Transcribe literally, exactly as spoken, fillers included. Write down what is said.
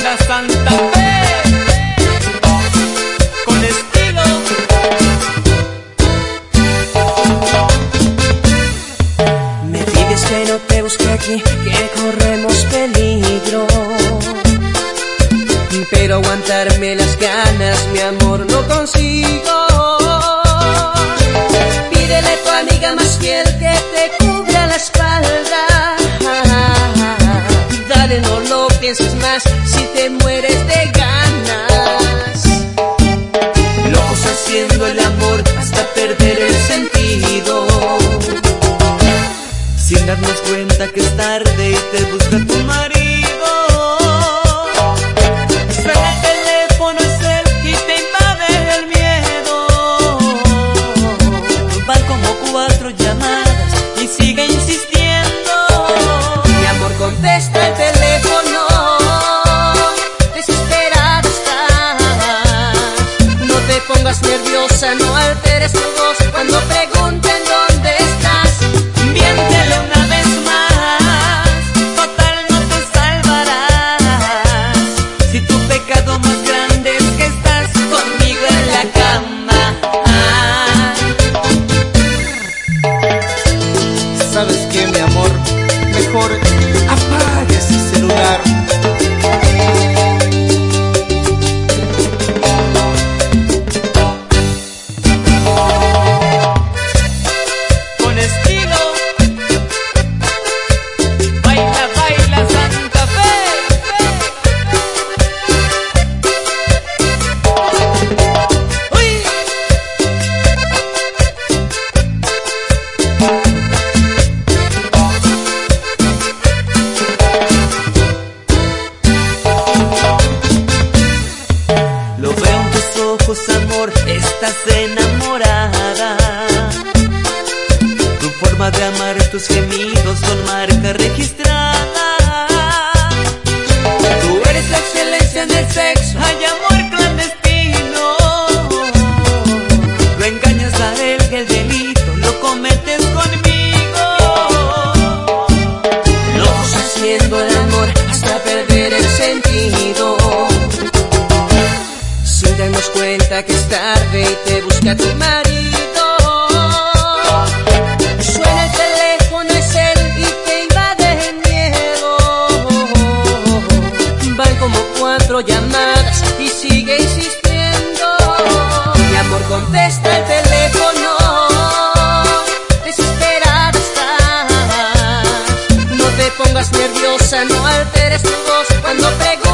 baila Santa Fe con estilo. Me pides que no te busque aquí, que corremos peligro, pero aguantarme las ganas, mi amor, no consigo. Pídele a tu amiga más fiel que te cubra la espalda. Dale, no lo pienses más, si te mueres de ganas. Locos haciendo el amor hasta perder el sentido, sin darnos cuenta que es tarde y te busca tu marido. Suena el teléfono, es él y te invade el miedo. Van como cuatro llamadas y sigue insistiendo. Mi amor, contesta el teléfono, desesperada estás. No te pongas nerviosa, no alteres tu voz cuando pregunten dónde estás. Miéntele una vez más, total no te salvarás. Si tu pecado más grande es que estás conmigo en la cama. ¿Sabes qué, mi amor? Mejor apague ese celular. Con estilo, baila, baila Santa Fe. ¡Uy! Lo veo en tus ojos, amor, estás enamorada. Tu forma de amar, tus gemidos son marca registrada. Tú eres la excelencia en el sexo, hay amor clandestino. Lo engañas a él y el delito lo cometes conmigo. Locos haciendo el amor hasta perder el sentido, sin darnos cuenta que es tarde y te busca tu marido. Suena el teléfono, es él y te invade el miedo. Van como cuatro llamadas y sigue insistiendo. Mi amor, contesta el teléfono, desesperada estás. No te pongas nerviosa, no alteres tu voz cuando preguntes